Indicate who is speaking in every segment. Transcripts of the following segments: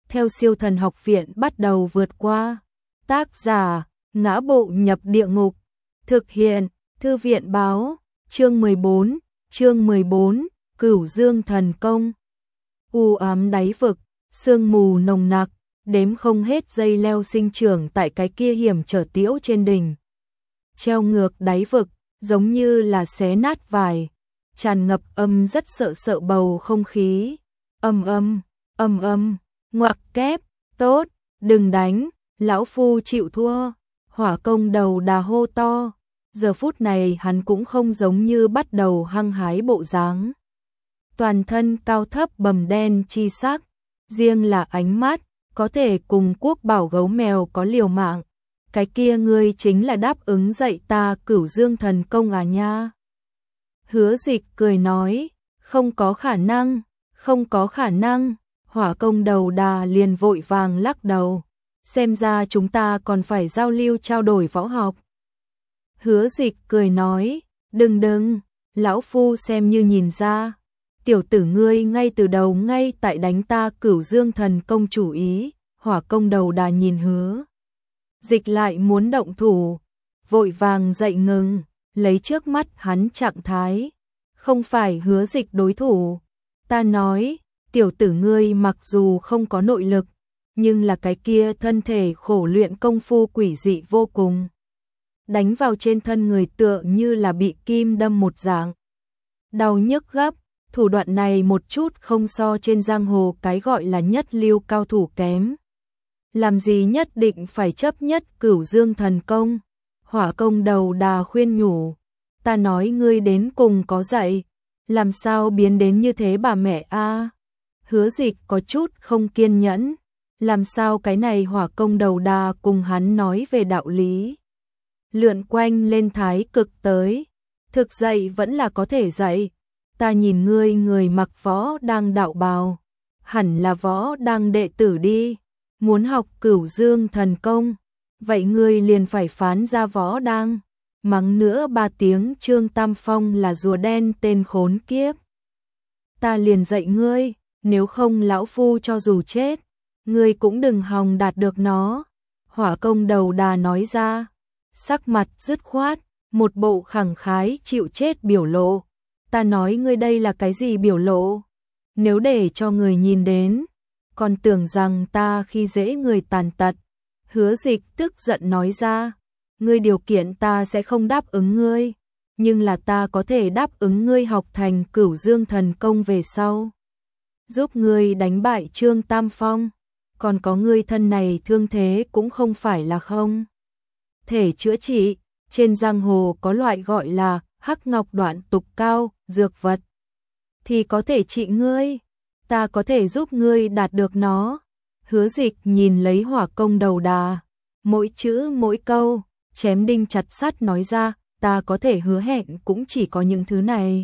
Speaker 1: theo Siêu Thần Học Viện bắt đầu vượt qua. Tác giả: Ngã Bộ Nhập Địa Ngục. Thực hiện: Thư viện báo. Chương 14, Cửu Dương Thần Công. U ám đáy vực, sương mù nồng nặc, đếm không hết dây leo sinh trưởng tại cái kia hiểm trở tiễu trên đỉnh. Treo ngược đáy vực, giống như là xé nát vải, tràn ngập âm rất sợ bầu không khí. Âm, ngoặc kép, tốt, đừng đánh, lão phu chịu thua. Hỏa Công Đầu Đà hô to, giờ phút này hắn cũng không giống như bắt đầu hăng hái bộ dáng. Toàn thân cao thấp bầm đen chi sắc, riêng là ánh mắt, có thể cùng Quốc Bảo gấu mèo có liều mạng. Cái kia ngươi chính là đáp ứng dạy ta Cửu Dương Thần Công à nha? Hứa Dịch cười nói, không có khả năng. Hỏa Công Đầu Đà liền vội vàng lắc đầu, xem ra chúng ta còn phải giao lưu trao đổi võ học. Hứa Dịch cười nói, đừng, lão phu xem như nhìn ra, tiểu tử ngươi ngay từ đầu ngay tại đánh ta Cửu Dương Thần Công chủ ý. Hỏa Công Đầu Đà nhìn Hứa Dịch lại muốn động thủ, vội vàng dậy ngừng, lấy trước mắt hắn trạng thái, không phải Hứa Dịch đối thủ. Ta nói, tiểu tử ngươi mặc dù không có nội lực, nhưng là cái kia thân thể khổ luyện công phu quỷ dị vô cùng. Đánh vào trên thân người tựa như là bị kim đâm một dạng. Đau nhức gấp, thủ đoạn này một chút không so trên giang hồ cái gọi là nhất lưu cao thủ kém. Làm gì nhất định phải chấp nhất Cửu Dương Thần Công? Hỏa Công Đầu Đà khuyên nhủ, ta nói ngươi đến cùng có dạy, làm sao biến đến như thế bà mẹ a? Hứa Dịch có chút không kiên nhẫn, làm sao cái này Hỏa Công Đầu Đà cùng hắn nói về đạo lý. Lượn quanh lên thái cực tới, thực dạy vẫn là có thể dạy, ta nhìn ngươi người mặc võ đang đạo bào, hẳn là võ đang đệ tử đi, muốn học Cửu Dương Thần Công, vậy ngươi liền phải phán ra võ đang. Mắng nữa 3 tiếng Trương Tam Phong là rùa đen tên khốn kiếp. Ta liền dạy ngươi, nếu không lão phu cho dù chết, ngươi cũng đừng hòng đạt được nó. Hỏa Công Đầu Đà nói ra, sắc mặt dứt khoát, một bộ khẳng khái chịu chết biểu lộ. Ta nói ngươi đây là cái gì biểu lộ? Nếu để cho người nhìn đến, còn tưởng rằng ta khi dễ người tàn tật. Hứa Dịch tức giận nói ra, ngươi điều kiện ta sẽ không đáp ứng ngươi, nhưng là ta có thể đáp ứng ngươi học thành Cửu Dương Thần Công về sau, giúp ngươi đánh bại Trương Tam Phong, còn có ngươi thân này thương thế cũng không phải là không thể chữa trị. Trên giang hồ có loại gọi là Hắc Ngọc Đoạn Tục Cao dược vật, thì có thể trị ngươi, ta có thể giúp ngươi đạt được nó. Hứa Dịch nhìn lấy Hỏa Công Đầu Đà, mỗi chữ mỗi câu chém đinh chặt sắt nói ra, ta có thể hứa hẹn cũng chỉ có những thứ này.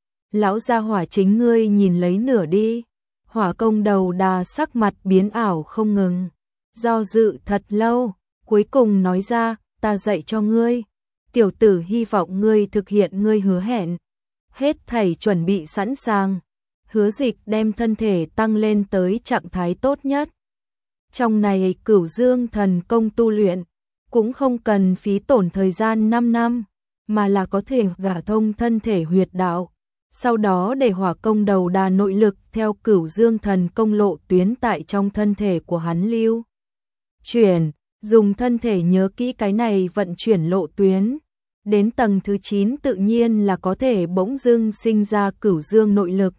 Speaker 1: Lão gia hỏa chính ngươi nhìn lấy nửa đi. Hỏa Công Đầu Đà sắc mặt biến ảo không ngừng, do dự thật lâu, cuối cùng nói ra, ta dạy cho ngươi. Tiểu tử hy vọng ngươi thực hiện ngươi hứa hẹn. Hết thảy chuẩn bị sẵn sàng. Hứa Dịch đem thân thể tăng lên tới trạng thái tốt nhất. Trong này Cửu Dương Thần Công tu luyện, cũng không cần phí tổn thời gian 5 năm, mà là có thể gả thông thân thể huyệt đạo. Sau đó để Hỏa Công Đầu Đà nội lực theo Cửu Dương Thần Công lộ tuyến tại trong thân thể của hắn lưu chuyển, dùng thân thể nhớ kỹ cái này vận chuyển lộ tuyến. Đến tầng thứ 9 tự nhiên là có thể bỗng dưng sinh ra Cửu Dương nội lực.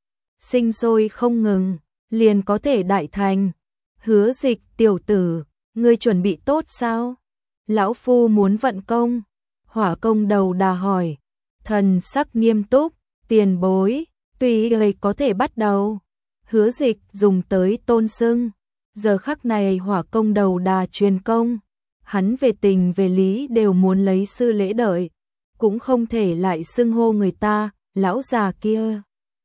Speaker 1: Sinh sôi không ngừng, liền có thể đại thành. Hứa Dịch tiểu tử, ngươi chuẩn bị tốt sao? Lão phu muốn vận công. Hỏa Công Đầu Đà hỏi, thần sắc nghiêm túc, tiền bối, tùy người có thể bắt đầu. Hứa Dịch dùng tới tôn xưng. Giờ khắc này Hỏa Công Đầu Đà truyền công, hắn về tình về lý đều muốn lấy sư lễ đợi, cũng không thể lại xưng hô người ta, lão già kia.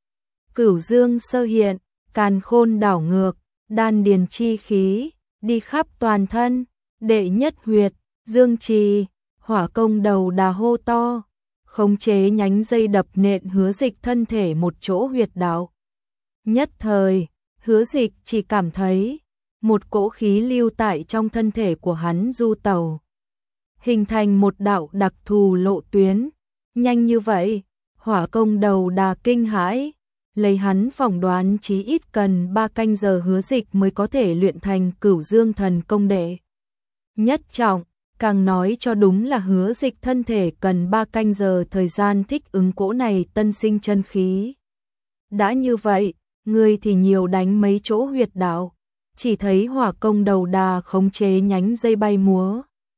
Speaker 1: Cửu Dương sơ hiện, càn khôn đảo ngược, đan điền chi khí, đi khắp toàn thân, đệ nhất huyệt, dương trì. Hỏa Công Đầu Đà hô to, khống chế nhánh dây đập nện Hứa Dịch thân thể một chỗ huyệt đạo. Nhất thời, Hứa Dịch chỉ cảm thấy một cỗ khí lưu tại trong thân thể của hắn du tẩu, hình thành một đạo đặc thù lộ tuyến. Nhanh như vậy, Hỏa Công Đầu Đà kinh hãi, lấy hắn phỏng đoán chí ít cần 3 canh giờ Hứa Dịch mới có thể luyện thành Cửu Dương Thần Công đệ nhất trọng, càng nói cho đúng là Hứa Dịch thân thể cần 3 canh giờ thời gian thích ứng cỗ này tân sinh chân khí. Đã như vậy, ngươi thì nhiều đánh mấy chỗ huyệt đạo, chỉ thấy Hỏa Công Đầu Đà khống chế nhánh dây bay múa,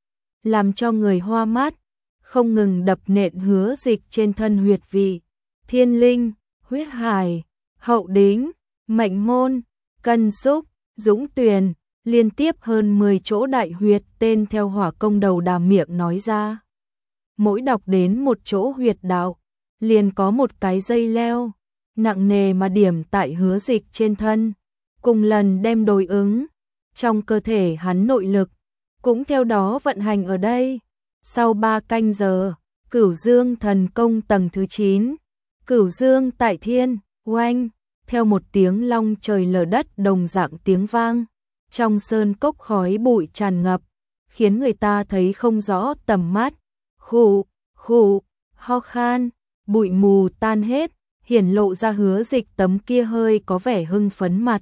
Speaker 1: làm cho người hoa mắt, không ngừng đập nện Hứa Dịch trên thân huyệt vị, Thiên Linh, Huyết Hải, Hậu Đính, Mệnh Môn, Cân Xúc, Dũng Tuyền, liên tiếp hơn 10 chỗ đại huyệt tên theo Hỏa Công Đầu Đà miệng nói ra. Mỗi đọc đến một chỗ huyệt đạo, liền có một cái dây leo, nặng nề mà điểm tại Hứa Dịch trên thân, cùng lần đem đối ứng, trong cơ thể hắn nội lực, cũng theo đó vận hành ở đây. Sau 3 canh giờ, Cửu Dương Thần Công tầng thứ 9, Cửu Dương tại thiên, oanh, theo một tiếng long trời lở đất đồng dạng tiếng vang, trong sơn cốc khói bụi tràn ngập, khiến người ta thấy không rõ tầm mắt. Khụ, khụ, ho khan, bụi mù tan hết, hiển lộ ra Hứa Dịch tấm kia hơi có vẻ hưng phấn mặt.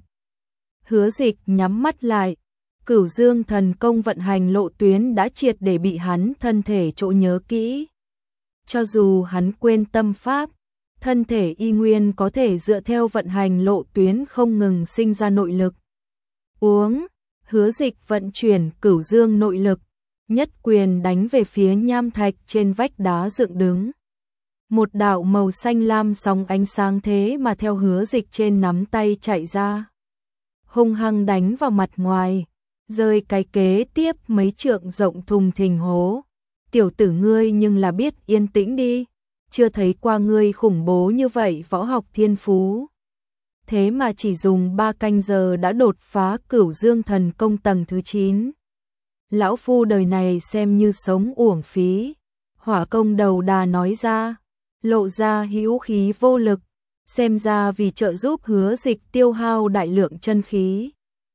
Speaker 1: Hứa Dịch nhắm mắt lại, Cửu Dương Thần Công vận hành lộ tuyến đã triệt để bị hắn thân thể chỗ nhớ kỹ. Cho dù hắn quên tâm pháp, thân thể y nguyên có thể dựa theo vận hành lộ tuyến không ngừng sinh ra nội lực. Uống, Hứa Dịch vận chuyển Cửu Dương nội lực, nhất quyền đánh về phía nham thạch trên vách đá dựng đứng. Một đạo màu xanh lam sóng ánh sáng thế mà theo Hứa Dịch trên nắm tay chạy ra, hung hăng đánh vào mặt ngoài, rơi cái kế tiếp mấy trượng rộng thùng thình hố. Tiểu tử ngươi nhưng là biết yên tĩnh đi, chưa thấy qua ngươi khủng bố như vậy võ học thiên phú. Thế mà chỉ dùng 3 canh giờ đã đột phá Cửu Dương Thần Công tầng thứ 9. Lão phu đời này xem như sống uổng phí. Hỏa Công Đầu Đà nói ra, lộ ra hữu khí vô lực, xem ra vì trợ giúp Hứa Dịch tiêu hao đại lượng chân khí.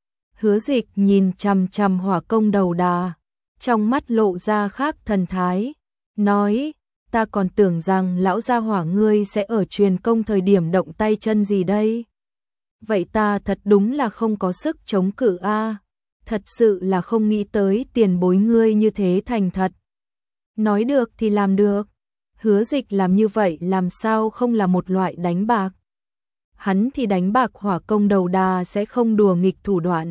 Speaker 1: Hứa Dịch nhìn chằm chằm Hỏa Công Đầu Đà, trong mắt lộ ra khác thần thái, nói, ta còn tưởng rằng lão gia hỏa ngươi sẽ ở truyền công thời điểm động tay chân gì đây. Vậy ta thật đúng là không có sức chống cự a, thật sự là không nghĩ tới tiền bối ngươi như thế thành thật. Nói được thì làm được, Hứa Dịch làm như vậy làm sao không là một loại đánh bạc. Hắn thì đánh bạc Hỏa Công Đầu Đà sẽ không đùa nghịch thủ đoạn.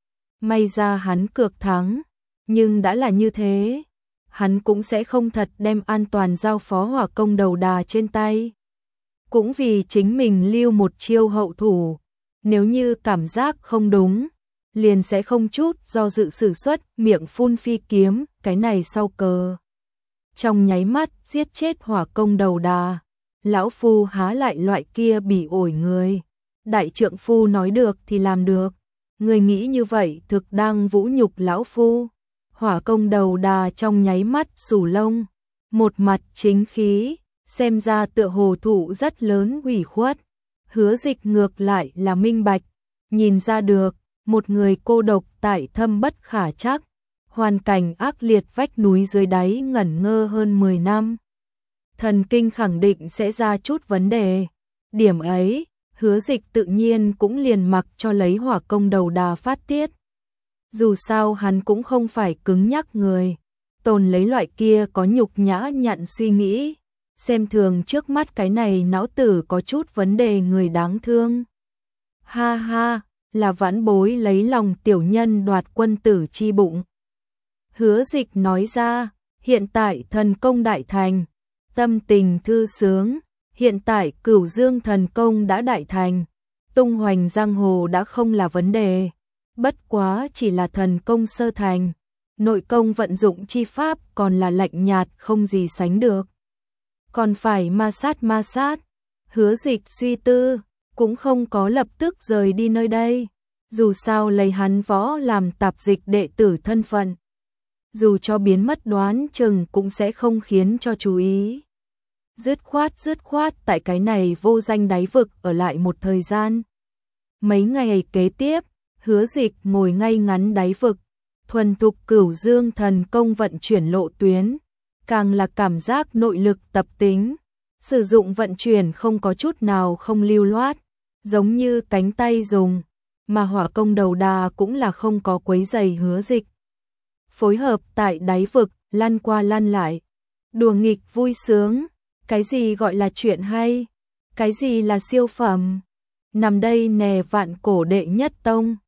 Speaker 1: May ra hắn cược thắng, nhưng đã là như thế, hắn cũng sẽ không thật đem an toàn giao phó Hỏa Công Đầu Đà trên tay. Cũng vì chính mình lưu một chiêu hậu thủ, nếu như cảm giác không đúng, liền sẽ không chút do dự sử xuất miệng phun phi kiếm, cái này sau cờ. Trong nháy mắt giết chết Hỏa Công Đầu Đà, lão phu há lại loại kia bỉ ổi người. Đại trượng phu nói được thì làm được, người nghĩ như vậy thực đang vũ nhục lão phu. Hỏa Công Đầu Đà trong nháy mắt sù lông, một mặt chính khí, xem ra tựa hồ thụ rất lớn ủy khuất. Hứa Dịch ngược lại là minh bạch, nhìn ra được, một người cô độc tại thâm bất khả trắc, hoàn cảnh ác liệt vách núi dưới đáy ngẩn ngơ hơn 10 năm. Thần kinh khẳng định sẽ ra chút vấn đề. Điểm ấy, Hứa Dịch tự nhiên cũng liền mặc cho lấy Hỏa Công Đầu Đà phát tiết. Dù sao hắn cũng không phải cứng nhắc người, tồn lấy loại kia có nhục nhã nhặn suy nghĩ, xem thường trước mắt cái này não tử có chút vấn đề người đáng thương. Ha ha, là vãn bối lấy lòng tiểu nhân đoạt quân tử chi bụng. Hứa Dịch nói ra, hiện tại thần công đại thành, tâm tình thư sướng, hiện tại Cửu Dương Thần Công đã đại thành, tung hoành giang hồ đã không là vấn đề. Bất quá chỉ là thần công sơ thành, nội công vận dụng chi pháp còn là lạnh nhạt không gì sánh được. Còn phải ma sát, Hứa Dịch suy tư, cũng không có lập tức rời đi nơi đây. Dù sao lấy hắn võ làm tạp dịch đệ tử thân phận, dù cho biến mất đoán chừng cũng sẽ không khiến cho chú ý. Dứt khoát tại cái này vô danh đáy vực ở lại một thời gian. Mấy ngày kế tiếp, Hứa Dịch ngồi ngay ngắn đáy vực, thuần thục Cửu Dương thần công vận chuyển lộ tuyến, càng là cảm giác nội lực tập tính, sử dụng vận chuyển không có chút nào không lưu loát, giống như cánh tay dùng, mà hỏa công đầu đà cũng là không có quấy rầy Hứa Dịch. Phối hợp tại đáy vực, lăn qua lăn lại, đùa nghịch vui sướng, cái gì gọi là chuyện hay, cái gì là siêu phẩm, nằm đây nè vạn cổ đệ nhất tông.